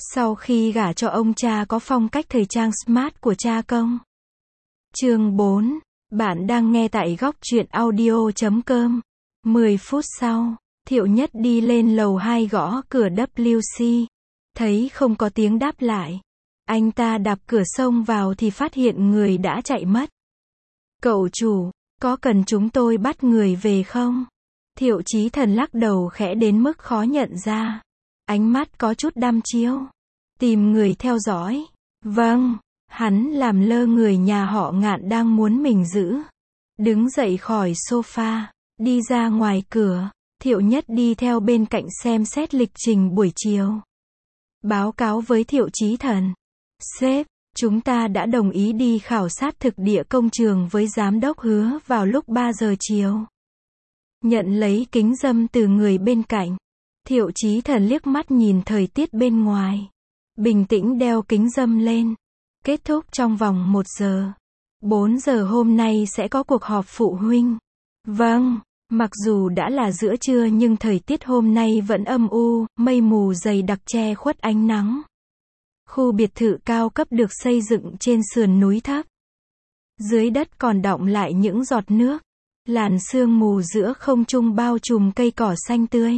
Sau khi gả cho ông cha có phong cách thời trang smart của cha công. Chương 4. Bạn đang nghe tại góc truyện audio.com. 10 phút sau, Thiệu Nhất đi lên lầu 2 gõ cửa WC. Thấy không có tiếng đáp lại. Anh ta đạp cửa xông vào thì phát hiện người đã chạy mất. Cậu chủ, có cần chúng tôi bắt người về không? Thiệu Chí Thần lắc đầu khẽ đến mức khó nhận ra. Ánh mắt có chút đăm chiêu. Tìm người theo dõi. Vâng, hắn làm lơ người nhà họ Ngạn đang muốn mình giữ. Đứng dậy khỏi sofa, đi ra ngoài cửa. Thiệu Nhất đi theo bên cạnh xem xét lịch trình buổi chiều. Báo cáo với Thiệu Chí Thần. Sếp, chúng ta đã đồng ý đi khảo sát thực địa công trường với giám đốc Hứa vào lúc 3 giờ chiều. Nhận lấy kính râm từ người bên cạnh. Thiệu Chí Thần liếc mắt nhìn thời tiết bên ngoài. Bình tĩnh đeo kính râm lên. Kết thúc trong vòng 1 giờ. 4 giờ hôm nay sẽ có cuộc họp phụ huynh. Vâng, mặc dù đã là giữa trưa nhưng thời tiết hôm nay vẫn âm u, mây mù dày đặc che khuất ánh nắng. Khu biệt thự cao cấp được xây dựng trên sườn núi thấp. Dưới đất còn đọng lại những giọt nước. Làn sương mù giữa không trung bao trùm cây cỏ xanh tươi.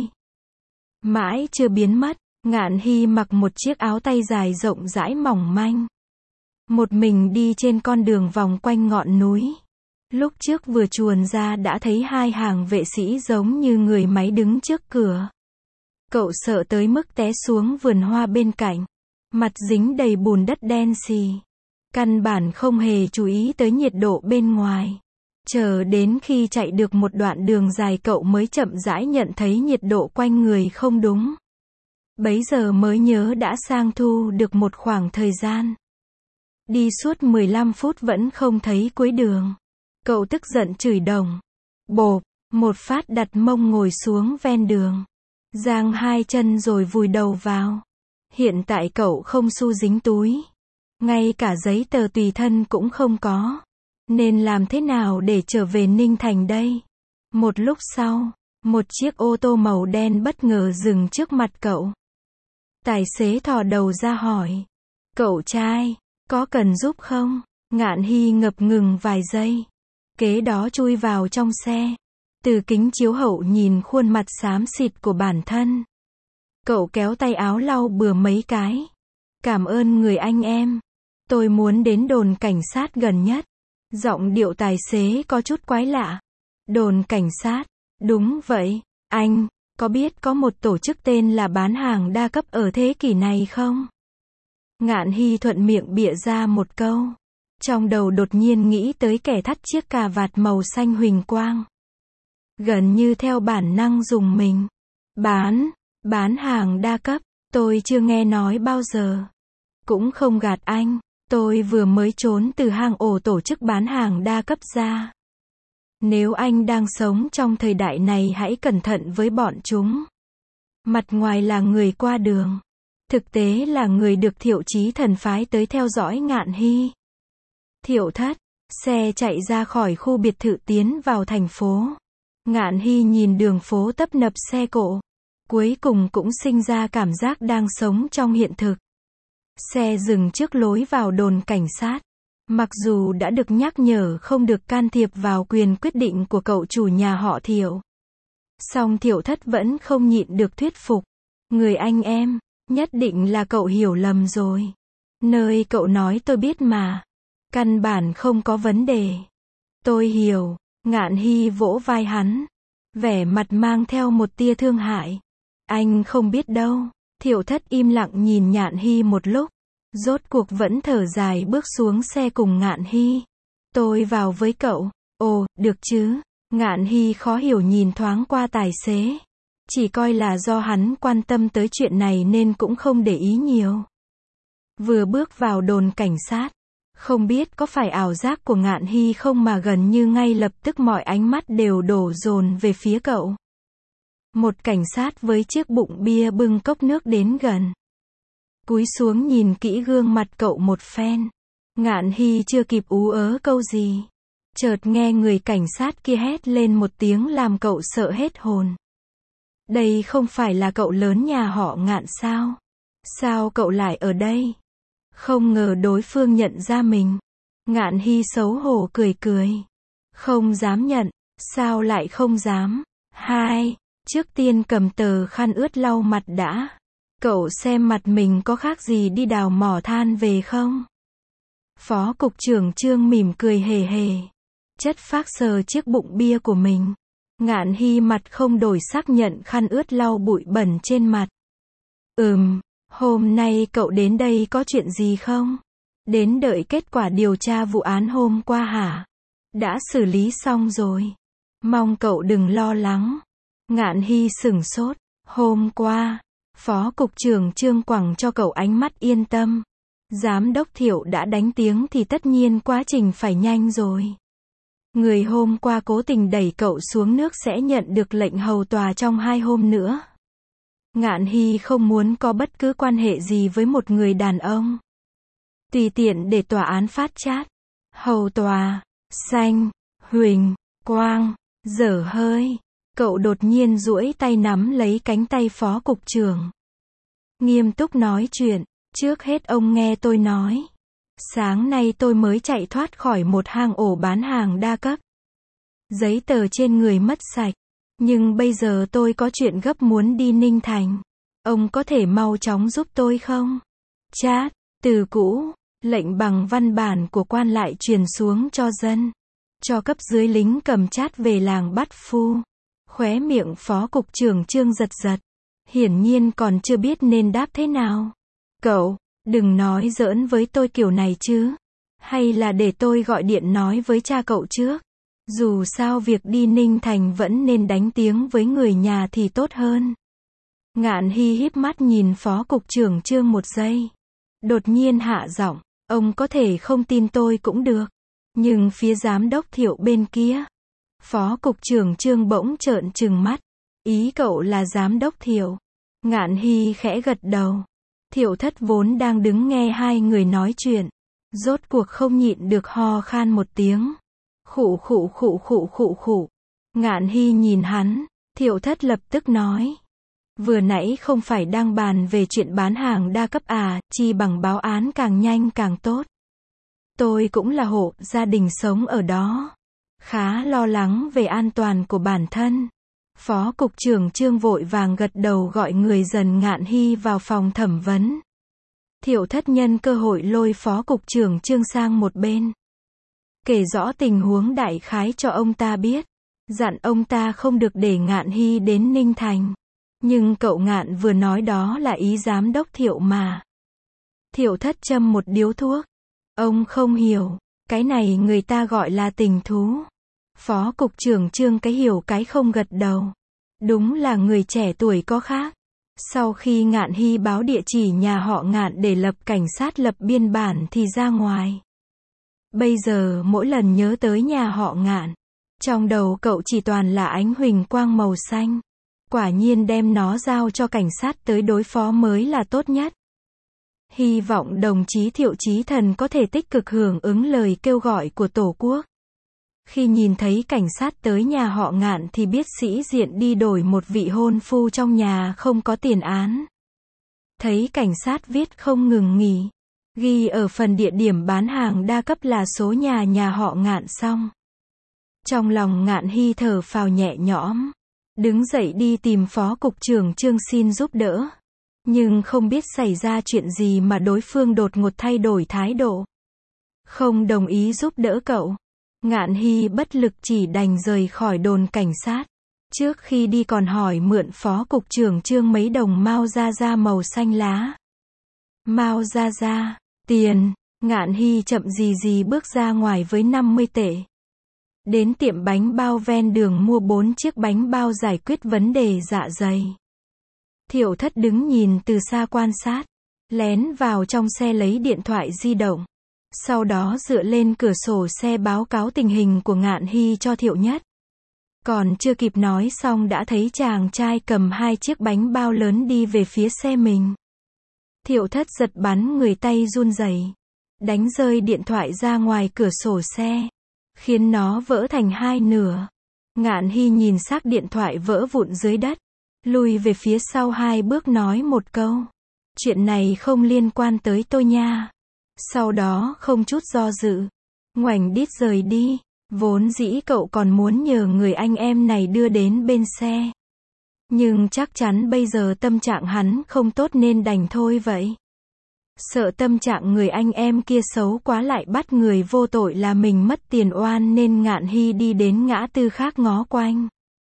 Mãi chưa biến mất, Ngạn Hy mặc một chiếc áo tay dài rộng rãi mỏng manh. Một mình đi trên con đường vòng quanh ngọn núi. Lúc trước vừa chuồn ra đã thấy 2 hàng vệ sĩ giống như người máy đứng trước cửa. Cậu sợ tới mức té xuống vườn hoa bên cạnh. Mặt dính đầy bùn đất đen xì. Căn bản không hề chú ý tới nhiệt độ bên ngoài. Chờ đến khi chạy được một đoạn đường dài cậu mới chậm rãi nhận thấy nhiệt độ quanh người không đúng. Bấy giờ mới nhớ đã sang thu được một khoảng thời gian. Đi suốt 15 phút vẫn không thấy cuối đường. Cậu tức giận chửi đồng. Bộp, một phát đặt mông ngồi xuống ven đường. Giang 2 chân rồi vùi đầu vào. Hiện tại cậu không xu dính túi. Ngay cả giấy tờ tùy thân cũng không có. Nên làm thế nào để trở về Ninh Thành đây? Một lúc sau, một chiếc ô tô màu đen bất ngờ dừng trước mặt cậu. Tài xế thò đầu ra hỏi. Cậu trai, có cần giúp không? Ngạn Hy ngập ngừng vài giây. Kế đó chui vào trong xe. Từ kính chiếu hậu nhìn khuôn mặt xám xịt của bản thân. Cậu kéo tay áo lau bừa mấy cái. Cảm ơn người anh em. Tôi muốn đến đồn cảnh sát gần nhất. Giọng điệu tài xế có chút quái lạ. Đồn cảnh sát. Đúng vậy, anh, có biết có một tổ chức tên là bán hàng đa cấp ở thế kỷ này không? Ngạn Hy thuận miệng bịa ra một câu. Trong đầu đột nhiên nghĩ tới kẻ thắt chiếc cà vạt màu xanh huỳnh quang. Gần như theo bản năng dùng mình. Bán hàng đa cấp, tôi chưa nghe nói bao giờ. Cũng không gạt anh. Tôi vừa mới trốn từ hang ổ tổ chức bán hàng đa cấp ra. Nếu anh đang sống trong thời đại này hãy cẩn thận với bọn chúng. Mặt ngoài là người qua đường. Thực tế là người được Thiệu Chí Thần phái tới theo dõi Ngạn Hy. Thiệu Thất, xe chạy ra khỏi khu biệt thự tiến vào thành phố. Ngạn Hy nhìn đường phố tấp nập xe cộ. Cuối cùng cũng sinh ra cảm giác đang sống trong hiện thực. Xe dừng trước lối vào đồn cảnh sát. Mặc dù đã được nhắc nhở không được can thiệp vào quyền quyết định của cậu chủ nhà họ Thiệu. Song Thiệu Thất vẫn không nhịn được thuyết phục. Người anh em, nhất định là cậu hiểu lầm rồi. Nơi cậu nói tôi biết mà. Căn bản không có vấn đề. Tôi hiểu. Ngạn Hy vỗ vai hắn. Vẻ mặt mang theo một tia thương hại. Anh không biết đâu. Thiệu Thất im lặng nhìn Ngạn Hy một lúc. Rốt cuộc vẫn thở dài bước xuống xe cùng Ngạn Hy. Tôi vào với cậu. Ồ, được chứ. Ngạn Hy khó hiểu nhìn thoáng qua tài xế. Chỉ coi là do hắn quan tâm tới chuyện này nên cũng không để ý nhiều. Vừa bước vào đồn cảnh sát. Không biết có phải ảo giác của Ngạn Hy không mà gần như ngay lập tức mọi ánh mắt đều đổ dồn về phía cậu. Một cảnh sát với chiếc bụng bia bưng cốc nước đến gần. Cúi xuống nhìn kỹ gương mặt cậu một phen. Ngạn Hy chưa kịp ú ớ câu gì. Chợt nghe người cảnh sát kia hét lên một tiếng làm cậu sợ hết hồn. Đây không phải là cậu lớn nhà họ Ngạn sao? Sao cậu lại ở đây? Không ngờ đối phương nhận ra mình. Ngạn Hy xấu hổ cười cười. Không dám nhận. Sao lại không dám? Hai, trước tiên cầm tờ khăn ướt lau mặt đã. Cậu xem mặt mình có khác gì đi đào mỏ than về không? Phó cục trưởng Trương mỉm cười hề hề. Chất phác sờ chiếc bụng bia của mình. Ngạn Hy mặt không đổi sắc nhận khăn ướt lau bụi bẩn trên mặt. Hôm nay cậu đến đây có chuyện gì không? Đến đợi kết quả điều tra vụ án hôm qua hả? Đã xử lý xong rồi. Mong cậu đừng lo lắng. Ngạn Hy sửng sốt. Hôm qua, Phó cục trưởng Trương quẳng cho cậu ánh mắt yên tâm. Giám đốc Thiệu đã đánh tiếng thì tất nhiên quá trình phải nhanh rồi. Người hôm qua cố tình đẩy cậu xuống nước sẽ nhận được lệnh hầu tòa trong 2 hôm nữa. Ngạn Hy không muốn có bất cứ quan hệ gì với một người đàn ông. Tùy tiện để tòa án phát chát. Hầu tòa, xanh, huỳnh, quang, dở hơi. Cậu đột nhiên duỗi tay nắm lấy cánh tay phó cục trưởng. Nghiêm túc nói chuyện. Trước hết ông nghe tôi nói. Sáng nay tôi mới chạy thoát khỏi một hang ổ bán hàng đa cấp. Giấy tờ trên người mất sạch. Nhưng bây giờ tôi có chuyện gấp muốn đi Ninh Thành. Ông có thể mau chóng giúp tôi không? Chát, từ cũ, lệnh bằng văn bản của quan lại truyền xuống cho dân. Cho cấp dưới lính cầm chát về làng bắt phu. Khóe miệng phó cục trưởng Trương giật giật. Hiển nhiên còn chưa biết nên đáp thế nào. Cậu, đừng nói giỡn với tôi kiểu này chứ. Hay là để tôi gọi điện nói với cha cậu trước. Dù sao việc đi Ninh Thành vẫn nên đánh tiếng với người nhà thì tốt hơn. Ngạn Hy híp mắt nhìn phó cục trưởng Trương một giây. Đột nhiên hạ giọng, ông có thể không tin tôi cũng được. Nhưng phía giám đốc Thiệu bên kia. Phó cục trưởng Trương bỗng trợn trừng mắt. Ý cậu là giám đốc Thiệu. Ngạn Hy khẽ gật đầu. Thiệu Thất vốn đang đứng nghe hai người nói chuyện. Rốt cuộc không nhịn được ho khan một tiếng. Khụ khụ khụ khụ khụ khụ. Ngạn Hy nhìn hắn. Thiệu Thất lập tức nói. Vừa nãy không phải đang bàn về chuyện bán hàng đa cấp à, chi bằng báo án càng nhanh càng tốt. Tôi cũng là hộ gia đình sống ở đó. Khá lo lắng về an toàn của bản thân. Phó cục trưởng Trương vội vàng gật đầu gọi người dần Ngạn Hy vào phòng thẩm vấn. Thiệu Thất nhân cơ hội lôi phó cục trưởng Trương sang một bên. Kể rõ tình huống đại khái cho ông ta biết. Dặn ông ta không được để Ngạn Hy đến Ninh Thành. Nhưng cậu Ngạn vừa nói đó là ý giám đốc Thiệu mà. Thiệu Thất châm một điếu thuốc. Ông không hiểu. Cái này người ta gọi là tình thú. Phó cục trưởng Trương cái hiểu cái không gật đầu. Đúng là người trẻ tuổi có khác. Sau khi Ngạn Hy báo địa chỉ nhà họ Ngạn để lập cảnh sát lập biên bản thì ra ngoài. Bây giờ mỗi lần nhớ tới nhà họ Ngạn, trong đầu cậu chỉ toàn là ánh huỳnh quang màu xanh. Quả nhiên đem nó giao cho cảnh sát tới đối phó mới là tốt nhất. Hy vọng đồng chí Thiệu Chí Thần có thể tích cực hưởng ứng lời kêu gọi của Tổ quốc. Khi nhìn thấy cảnh sát tới nhà họ Ngạn thì biết sĩ diện đi đổi một vị hôn phu trong nhà không có tiền án. Thấy cảnh sát viết không ngừng nghỉ. Ghi ở phần địa điểm bán hàng đa cấp là số nhà họ Ngạn xong. Trong lòng Ngạn Hy thở phào nhẹ nhõm. Đứng dậy đi tìm phó cục trưởng Trương xin giúp đỡ. Nhưng không biết xảy ra chuyện gì mà đối phương đột ngột thay đổi thái độ. Không đồng ý giúp đỡ cậu. Ngạn Hy bất lực chỉ đành rời khỏi đồn cảnh sát. Trước khi đi còn hỏi mượn phó cục trưởng Trương mấy đồng Mao Gia màu xanh lá. Mao Gia, tiền. Ngạn Hy chậm gì bước ra ngoài với 50 tệ. Đến tiệm bánh bao ven đường mua 4 chiếc bánh bao giải quyết vấn đề dạ dày. Thiệu Thất đứng nhìn từ xa quan sát. Lén vào trong xe lấy điện thoại di động. Sau đó dựa lên cửa sổ xe báo cáo tình hình của Ngạn Hy cho Thiệu Nhất. Còn chưa kịp nói xong đã thấy chàng trai cầm 2 chiếc bánh bao lớn đi về phía xe mình. Thiệu Thất giật bắn người tay run rẩy, đánh rơi điện thoại ra ngoài cửa sổ xe, khiến nó vỡ thành 2 nửa. Ngạn Hy nhìn xác điện thoại vỡ vụn dưới đất, lùi về phía sau 2 bước nói một câu. Chuyện này không liên quan tới tôi nha. Sau đó không chút do dự, ngoảnh đít rời đi. Vốn dĩ cậu còn muốn nhờ người anh em này đưa đến bên xe. Nhưng chắc chắn bây giờ tâm trạng hắn không tốt nên đành thôi vậy. Sợ tâm trạng người anh em kia xấu quá lại bắt người vô tội là mình mất tiền oan nên Ngạn Hy đi đến ngã tư khác ngó quanh.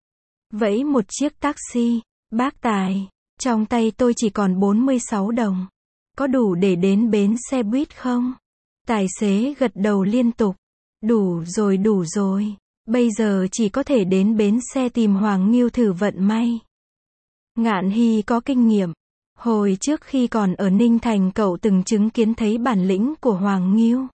Vẫy một chiếc taxi. Bác Tài, trong tay tôi chỉ còn 46 đồng. Có đủ để đến bến xe buýt không? Tài xế gật đầu liên tục. Đủ rồi. Bây giờ chỉ có thể đến bến xe tìm Hoàng Nghiêu thử vận may. Ngạn Hy có kinh nghiệm. Hồi trước khi còn ở Ninh Thành cậu từng chứng kiến thấy bản lĩnh của Hoàng Nghiêu.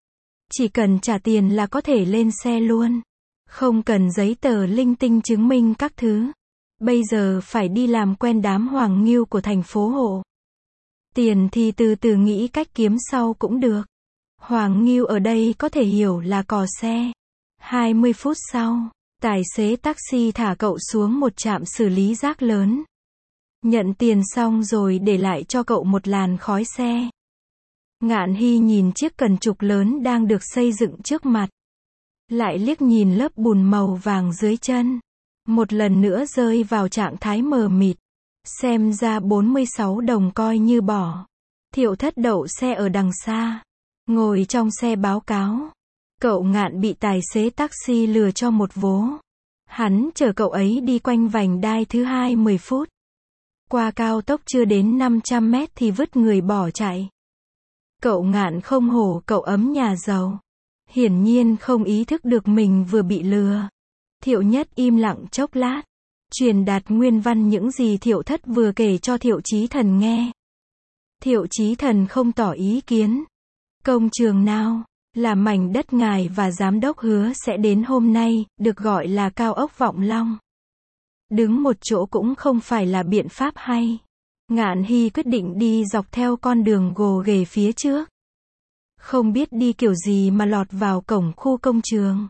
Chỉ cần trả tiền là có thể lên xe luôn. Không cần giấy tờ linh tinh chứng minh các thứ. Bây giờ phải đi làm quen đám Hoàng Nghiêu của thành phố Hộ. Tiền thì từ từ nghĩ cách kiếm sau cũng được. Hoàng Nghiêu ở đây có thể hiểu là cò xe. 20 phút sau, tài xế taxi thả cậu xuống một trạm xử lý rác lớn. Nhận tiền xong rồi để lại cho cậu một làn khói xe. Ngạn Hy nhìn chiếc cần trục lớn đang được xây dựng trước mặt. Lại liếc nhìn lớp bùn màu vàng dưới chân. Một lần nữa rơi vào trạng thái mờ mịt. Xem ra 46 đồng coi như bỏ. Thiệu Thất đậu xe ở đằng xa. Ngồi trong xe báo cáo. Cậu Ngạn bị tài xế taxi lừa cho một vố. Hắn chở cậu ấy đi quanh vành đai thứ hai 10 phút. Qua cao tốc chưa đến 500 mét thì vứt người bỏ chạy. Cậu Ngạn không hổ cậu ấm nhà giàu. Hiển nhiên không ý thức được mình vừa bị lừa. Thiệu Nhất im lặng chốc lát. Truyền đạt nguyên văn những gì Thiệu Thất vừa kể cho Thiệu Chí Thần nghe. Thiệu Chí Thần không tỏ ý kiến. Công trường nào? Là mảnh đất ngài và giám đốc hứa sẽ đến hôm nay, được gọi là cao ốc Vọng Long. Đứng một chỗ cũng không phải là biện pháp hay. Ngạn Hy quyết định đi dọc theo con đường gồ ghề phía trước. Không biết đi kiểu gì mà lọt vào cổng khu công trường.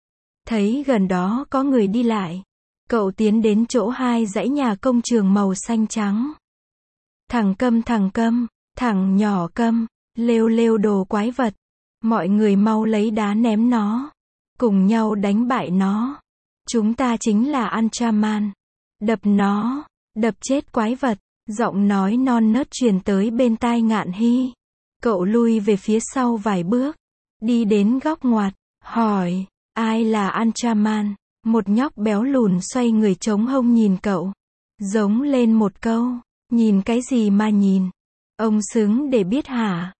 Thấy gần đó có người đi lại. Cậu tiến đến chỗ hai dãy nhà công trường màu xanh trắng. Thằng Câm, thằng nhỏ Câm, lêu đồ quái vật. Mọi người mau lấy đá ném nó. Cùng nhau đánh bại nó. Chúng ta chính là Ultraman. Đập nó. Đập chết quái vật. Giọng nói non nớt truyền tới bên tai Ngạn Hy. Cậu lui về phía sau vài bước. Đi đến góc ngoặt. Hỏi. Ai là Ultraman? Một nhóc béo lùn xoay người chống hông nhìn cậu. Giống lên một câu. Nhìn cái gì mà nhìn? Ông xứng để biết hả?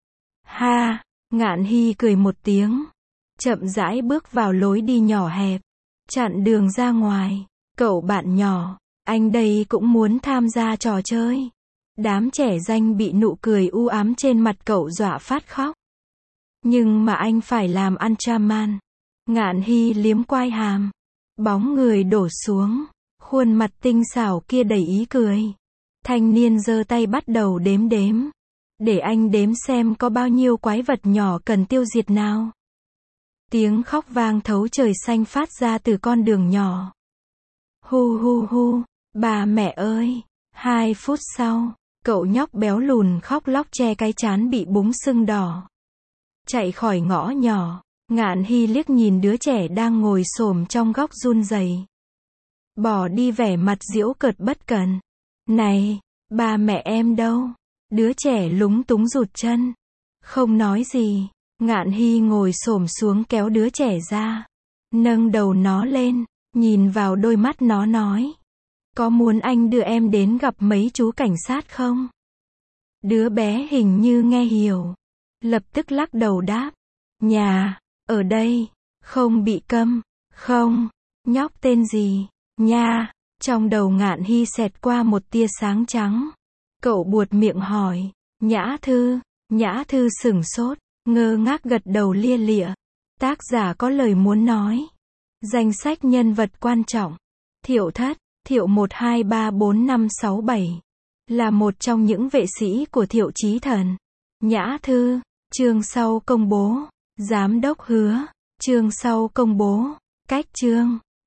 Ha! Ngạn Hy cười một tiếng. Chậm rãi bước vào lối đi nhỏ hẹp. Chặn đường ra ngoài. Cậu bạn nhỏ. Anh đây cũng muốn tham gia trò chơi. Đám trẻ danh bị nụ cười u ám trên mặt cậu dọa phát khóc. Nhưng mà anh phải làm Ultraman. Ngạn Hy liếm quai hàm. Bóng người đổ xuống. Khuôn mặt tinh xảo kia đầy ý cười. Thanh niên giơ tay bắt đầu đếm. Để anh đếm xem có bao nhiêu quái vật nhỏ cần tiêu diệt nào. Tiếng khóc vang thấu trời xanh phát ra từ con đường nhỏ. Hu, bà mẹ ơi. 2 phút sau, cậu nhóc béo lùn khóc lóc che cái trán bị búng sưng đỏ. Chạy khỏi ngõ nhỏ, Ngạn Hy liếc nhìn đứa trẻ đang ngồi xổm trong góc run rẩy. Bỏ đi vẻ mặt giễu cợt bất cần. Này, ba mẹ em đâu? Đứa trẻ lúng túng rụt chân. Không nói gì. Ngạn Hy ngồi xổm xuống kéo đứa trẻ ra. Nâng đầu nó lên. Nhìn vào đôi mắt nó nói. Có muốn anh đưa em đến gặp mấy chú cảnh sát không? Đứa bé hình như nghe hiểu. Lập tức lắc đầu đáp. Nhà, ở đây, không bị câm, không. Nhóc tên gì? Nha. Trong đầu Ngạn Hy xẹt qua một tia sáng trắng. Cậu buột miệng hỏi. Nhã Thư. Nhã Thư sửng sốt, ngơ ngác gật đầu lia lịa. Tác giả có lời muốn nói. Danh sách nhân vật quan trọng. Thiệu Thất, Thiệu 1234567. Là một trong những vệ sĩ của Thiệu Chí Thần. Nhã Thư, chương sau công bố. Giám đốc hứa, chương sau công bố. Cách chương.